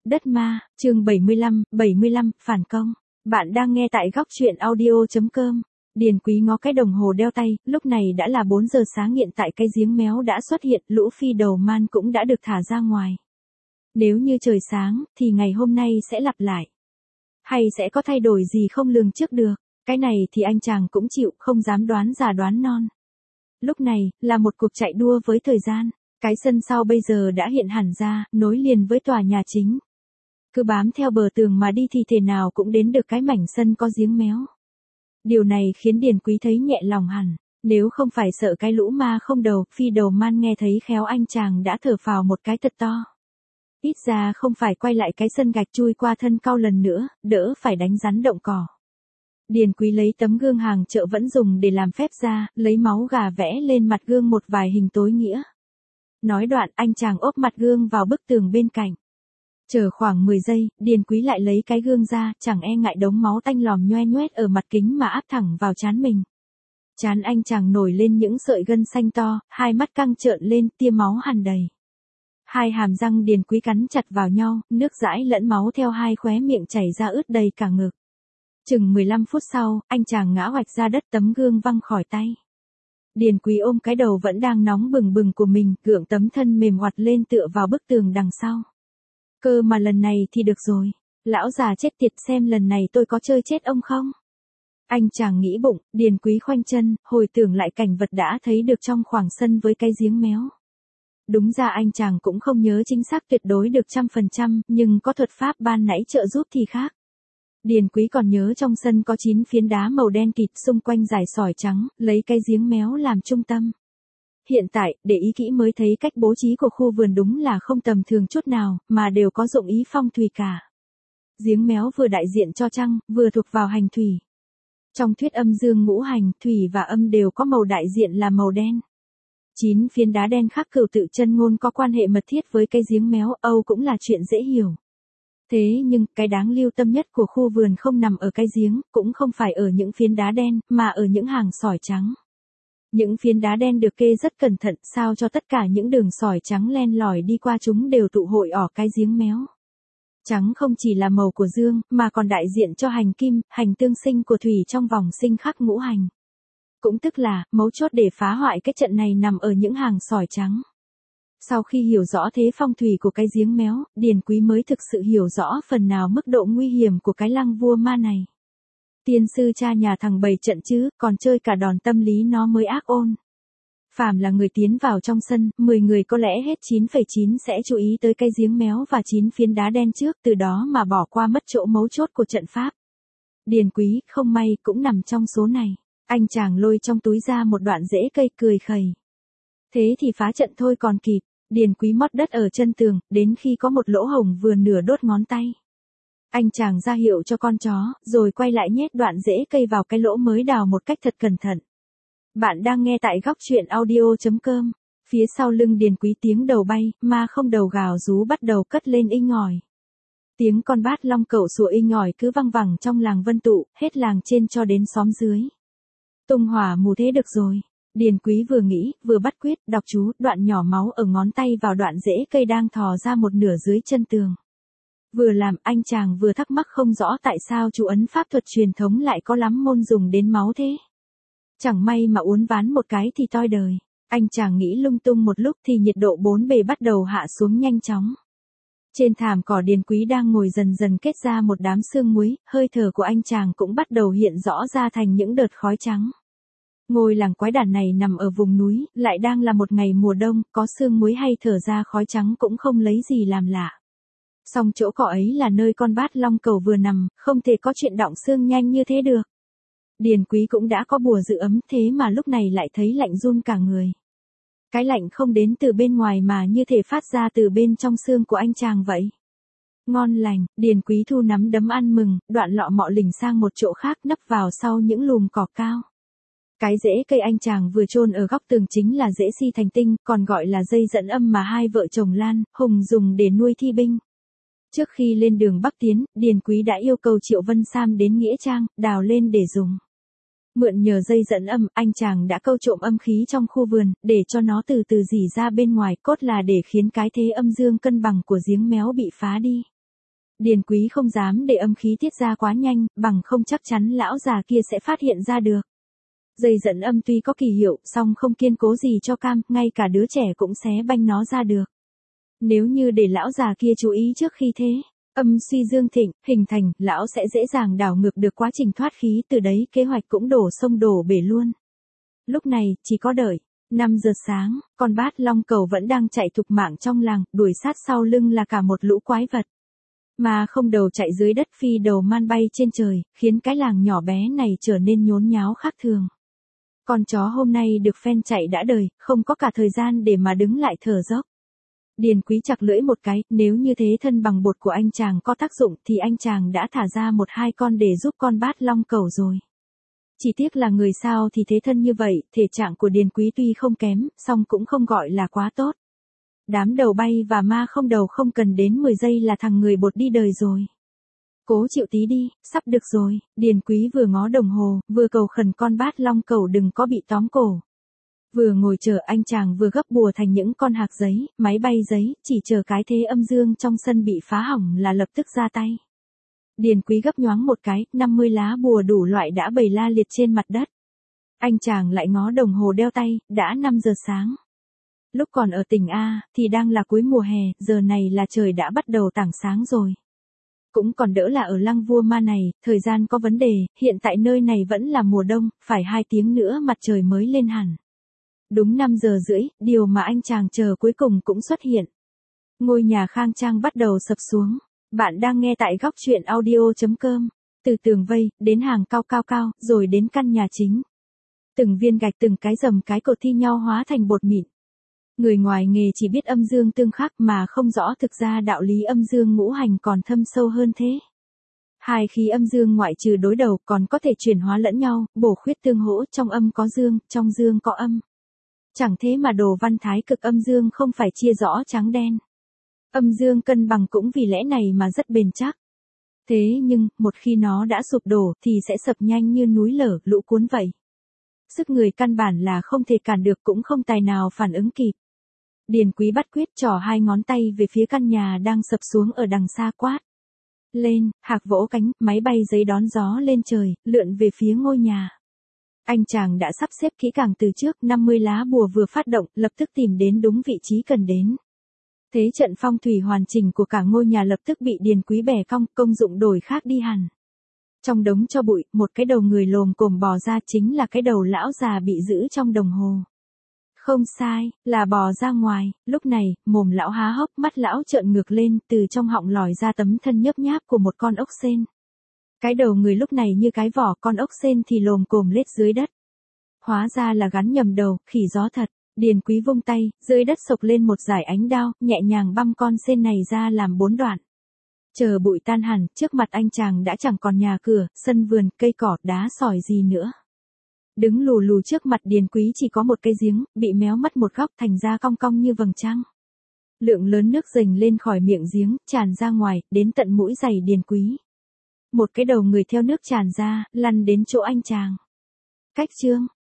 Đất ma, chương 75, phản công. Bạn đang nghe tại góc truyện audio.com. Điền Quý ngó cái đồng hồ đeo tay, lúc này đã là 4 giờ sáng, hiện tại cái giếng méo đã xuất hiện, lũ phi đầu man cũng đã được thả ra ngoài. Nếu như trời sáng, thì ngày hôm nay sẽ lặp lại. Hay sẽ có thay đổi gì không lường trước được, cái này thì anh chàng cũng chịu, không dám đoán già đoán non. Lúc này, là một cuộc chạy đua với thời gian. Cái sân sau bây giờ đã hiện hẳn ra, nối liền với tòa nhà chính. Cứ bám theo bờ tường mà đi thì thể nào cũng đến được cái mảnh sân có giếng méo. Điều này khiến Điền Quý thấy nhẹ lòng hẳn, nếu không phải sợ cái lũ ma không đầu, phi đầu man nghe thấy khéo anh chàng đã thở phào một cái thật to. Ít ra không phải quay lại cái sân gạch chui qua thân cau lần nữa, đỡ phải đánh rắn động cỏ. Điền Quý lấy tấm gương hàng chợ vẫn dùng để làm phép ra, lấy máu gà vẽ lên mặt gương một vài hình tối nghĩa. Nói đoạn anh chàng ốp mặt gương vào bức tường bên cạnh. Chờ khoảng 10 giây, Điền Quý lại lấy cái gương ra, chẳng e ngại đống máu tanh lòm nhoe nhoét ở mặt kính mà áp thẳng vào trán mình. Trán anh chàng nổi lên những sợi gân xanh to, hai mắt căng trợn lên, tia máu hằn đầy. Hai hàm răng Điền Quý cắn chặt vào nhau, nước dãi lẫn máu theo hai khóe miệng chảy ra ướt đầy cả ngực. Chừng 15 phút sau, anh chàng ngã hoạch ra đất, tấm gương văng khỏi tay. Điền Quý ôm cái đầu vẫn đang nóng bừng bừng của mình, gượng tấm thân mềm oặt lên tựa vào bức tường đằng sau. Cơ mà lần này thì được rồi, lão già chết tiệt, xem lần này tôi có chơi chết ông không? Anh chàng nghĩ bụng, Điền Quý khoanh chân, hồi tưởng lại cảnh vật đã thấy được trong khoảng sân với cái giếng méo. Đúng ra anh chàng cũng không nhớ chính xác tuyệt đối được 100%, nhưng có thuật pháp ban nãy trợ giúp thì khác. Điền Quý còn nhớ trong sân có 9 phiến đá màu đen kịt, xung quanh dải sỏi trắng, lấy cái giếng méo làm trung tâm. Hiện tại, để ý kỹ mới thấy cách bố trí của khu vườn đúng là không tầm thường chút nào, mà đều có dụng ý phong thủy cả. Giếng méo vừa đại diện cho trăng, vừa thuộc vào hành thủy. Trong thuyết âm dương ngũ hành, thủy và âm đều có màu đại diện là màu đen. 9 phiến đá đen khắc cửu tự chân ngôn có quan hệ mật thiết với cái giếng méo, Âu cũng là chuyện dễ hiểu. Thế nhưng, cái đáng lưu tâm nhất của khu vườn không nằm ở cái giếng, cũng không phải ở những phiến đá đen, mà ở những hàng sỏi trắng. Những phiến đá đen được kê rất cẩn thận, sao cho tất cả những đường sỏi trắng len lỏi đi qua chúng đều tụ hội ở cái giếng méo. Trắng không chỉ là màu của dương, mà còn đại diện cho hành kim, hành tương sinh của thủy trong vòng sinh khắc ngũ hành. Cũng tức là, mấu chốt để phá hoại cái trận này nằm ở những hàng sỏi trắng. Sau khi hiểu rõ thế phong thủy của cái giếng méo, Điền Quý mới thực sự hiểu rõ phần nào mức độ nguy hiểm của cái lăng vua ma này. Tiên sư cha nhà thằng bày trận chứ, còn chơi cả đòn tâm lý nó mới ác ôn. Phàm là người tiến vào trong sân, 10 người có lẽ hết 9,9 sẽ chú ý tới cái giếng méo và 9 phiến đá đen trước, từ đó mà bỏ qua mất chỗ mấu chốt của trận pháp. Điền Quý, không may, cũng nằm trong số này. Anh chàng lôi trong túi ra một đoạn rễ cây, cười khẩy. Thế thì phá trận thôi còn kịp. Điền Quý mót đất ở chân tường, đến khi có một lỗ hổng vừa nửa đốt ngón tay. Anh chàng ra hiệu cho con chó, rồi quay lại nhét đoạn rễ cây vào cái lỗ mới đào một cách thật cẩn thận. Bạn đang nghe tại góc truyện audio.com. Phía sau lưng Điền Quý tiếng đầu bay, ma không đầu gào rú bắt đầu cất lên inh ỏi. Tiếng con bát long cẩu sủa inh ỏi cứ văng vẳng trong làng Vân Tụ, hết làng trên cho đến xóm dưới. Tung hỏa mù thế được rồi. Điền Quý vừa nghĩ, vừa bắt quyết, đọc chú, đoạn nhỏ máu ở ngón tay vào đoạn rễ cây đang thò ra một nửa dưới chân tường. Vừa làm, anh chàng vừa thắc mắc không rõ tại sao chú ấn pháp thuật truyền thống lại có lắm môn dùng đến máu thế. Chẳng may mà uốn ván một cái thì toi đời. Anh chàng nghĩ lung tung một lúc thì nhiệt độ bốn bề bắt đầu hạ xuống nhanh chóng. Trên thảm cỏ Điền Quý đang ngồi dần dần kết ra một đám sương muối, hơi thở của anh chàng cũng bắt đầu hiện rõ ra thành những đợt khói trắng. Ngôi làng quái đản này nằm ở vùng núi, lại đang là một ngày mùa đông, có sương muối hay thở ra khói trắng cũng không lấy gì làm lạ. Song chỗ cỏ ấy là nơi con bát long cẩu vừa nằm, không thể có chuyện đọng xương nhanh như thế được. Điền Quý cũng đã có bùa giữ ấm, thế mà lúc này lại thấy lạnh run cả người. Cái lạnh không đến từ bên ngoài mà như thể phát ra từ bên trong xương của anh chàng vậy. Ngon lành, Điền Quý thu nắm đấm ăn mừng, đoạn lọ mọ lỉnh sang một chỗ khác, nấp vào sau những lùm cỏ cao. Cái rễ cây anh chàng vừa chôn ở góc tường chính là rễ si thành tinh, còn gọi là dây dẫn âm mà hai vợ chồng Lan, Hùng dùng để nuôi thi binh. Trước khi lên đường Bắc tiến, Điền Quý đã yêu cầu Triệu Vân Sam đến Nghĩa Trang, đào lên để dùng. Mượn nhờ dây dẫn âm, anh chàng đã câu trộm âm khí trong khu vườn, để cho nó từ từ rỉ ra bên ngoài, cốt là để khiến cái thế âm dương cân bằng của giếng méo bị phá đi. Điền Quý không dám để âm khí tiết ra quá nhanh, bằng không chắc chắn lão già kia sẽ phát hiện ra được. Dây dẫn âm tuy có kỳ hiệu, song không kiên cố gì cho cam, ngay cả đứa trẻ cũng xé banh nó ra được. Nếu như để lão già kia chú ý trước khi thế, âm suy dương thịnh, hình thành, lão sẽ dễ dàng đảo ngược được quá trình thoát khí, từ đấy kế hoạch cũng đổ sông đổ bể luôn. Lúc này, chỉ có đợi. 5 giờ sáng, con bát long cầu vẫn đang chạy thục mạng trong làng, đuổi sát sau lưng là cả một lũ quái vật. Mà không đầu chạy dưới đất, phi đầu man bay trên trời, khiến cái làng nhỏ bé này trở nên nhốn nháo khác thường. Con chó hôm nay được phen chạy đã đời, không có cả thời gian để mà đứng lại thở dốc. Điền Quý chặt lưỡi một cái, nếu như thế thân bằng bột của anh chàng có tác dụng thì anh chàng đã thả ra 1-2 con để giúp con bát long cẩu rồi. Chỉ tiếc là người sao thì thế thân như vậy, thể trạng của Điền Quý tuy không kém, song cũng không gọi là quá tốt. Đám đầu bay và ma không đầu không cần đến 10 giây là thằng người bột đi đời rồi. Cố chịu tí đi, sắp được rồi. Điền Quý vừa ngó đồng hồ, vừa cầu khẩn con bát long cẩu đừng có bị tóm cổ. Vừa ngồi chờ anh chàng vừa gấp bùa thành những con hạc giấy, máy bay giấy, chỉ chờ cái thế âm dương trong sân bị phá hỏng là lập tức ra tay. Điền Quý gấp nhoáng một cái, 50 lá bùa đủ loại đã bày la liệt trên mặt đất. Anh chàng lại ngó đồng hồ đeo tay, đã 5 giờ sáng. Lúc còn ở tỉnh A, thì đang là cuối mùa hè, giờ này là trời đã bắt đầu tảng sáng rồi. Cũng còn đỡ là ở Lăng Vua Ma này, thời gian có vấn đề, hiện tại nơi này vẫn là mùa đông, phải 2 tiếng nữa mặt trời mới lên hẳn. Đúng 5 giờ rưỡi, điều mà anh chàng chờ cuối cùng cũng xuất hiện. Ngôi nhà khang trang bắt đầu sập xuống. Bạn đang nghe tại góc truyện audio.com. Từ tường vây, đến hàng cao cao cao, rồi đến căn nhà chính. Từng viên gạch từng cái rầm cái cột thi nhau hóa thành bột mịn. Người ngoài nghề chỉ biết âm dương tương khắc mà không rõ thực ra đạo lý âm dương ngũ hành còn thâm sâu hơn thế. Hai khí âm dương ngoại trừ đối đầu còn có thể chuyển hóa lẫn nhau, bổ khuyết tương hỗ, trong âm có dương, trong dương có âm. Chẳng thế mà đồ văn thái cực âm dương không phải chia rõ trắng đen. Âm dương cân bằng cũng vì lẽ này mà rất bền chắc. Thế nhưng, một khi nó đã sụp đổ thì sẽ sập nhanh như núi lở, lũ cuốn vậy. Sức người căn bản là không thể cản được cũng không tài nào phản ứng kịp. Điền Quý bắt quyết trỏ 2 ngón tay về phía căn nhà đang sập xuống ở đằng xa quát. Lên, hạc vỗ cánh, máy bay giấy đón gió lên trời, lượn về phía ngôi nhà. Anh chàng đã sắp xếp kỹ càng từ trước, 50 lá bùa vừa phát động, lập tức tìm đến đúng vị trí cần đến. Thế trận phong thủy hoàn chỉnh của cả ngôi nhà lập tức bị Điền Quý bẻ cong, công dụng đổi khác đi hẳn. Trong đống cho bụi, một cái đầu người lồm cồm bò ra, chính là cái đầu lão già bị giữ trong đồng hồ. Không sai, là bò ra ngoài. Lúc này, mồm lão há hốc, mắt lão trợn ngược lên, từ trong họng lòi ra tấm thân nhấp nháp của một con ốc sên. Cái đầu người lúc này như cái vỏ, con ốc sên thì lồm cồm lết dưới đất. Hóa ra là gắn nhầm đầu, khỉ gió thật. Điền Quý vung tay, dưới đất sộc lên một dải ánh đao, nhẹ nhàng băm con sên này ra làm 4 đoạn. Chờ bụi tan hẳn, trước mặt anh chàng đã chẳng còn nhà cửa, sân vườn, cây cỏ, đá sỏi gì nữa. Đứng lù lù trước mặt Điền Quý chỉ có một cái giếng, bị méo mất một góc thành ra cong cong như vầng trăng. Lượng lớn nước dành lên khỏi miệng giếng, tràn ra ngoài, đến tận mũi giày Điền Quý. Một cái đầu người theo nước tràn ra, lăn đến chỗ anh chàng. Cách chương.